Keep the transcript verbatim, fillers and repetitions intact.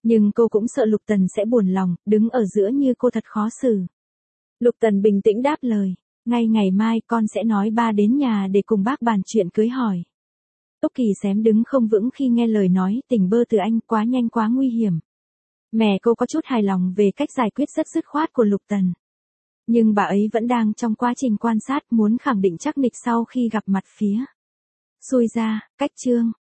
Nhưng cô cũng sợ Lục Tần sẽ buồn lòng, đứng ở giữa như cô thật khó xử. Lục Tần bình tĩnh đáp lời, ngay ngày mai con sẽ nói ba đến nhà để cùng bác bàn chuyện cưới hỏi. Túc Kỳ xém đứng không vững khi nghe lời nói tình bơ từ anh, quá nhanh quá nguy hiểm. Mẹ cô có chút hài lòng về cách giải quyết rất dứt khoát của Lục Tần. Nhưng bà ấy vẫn đang trong quá trình quan sát, muốn khẳng định chắc nịch sau khi gặp mặt phía. Xui ra, cách chương.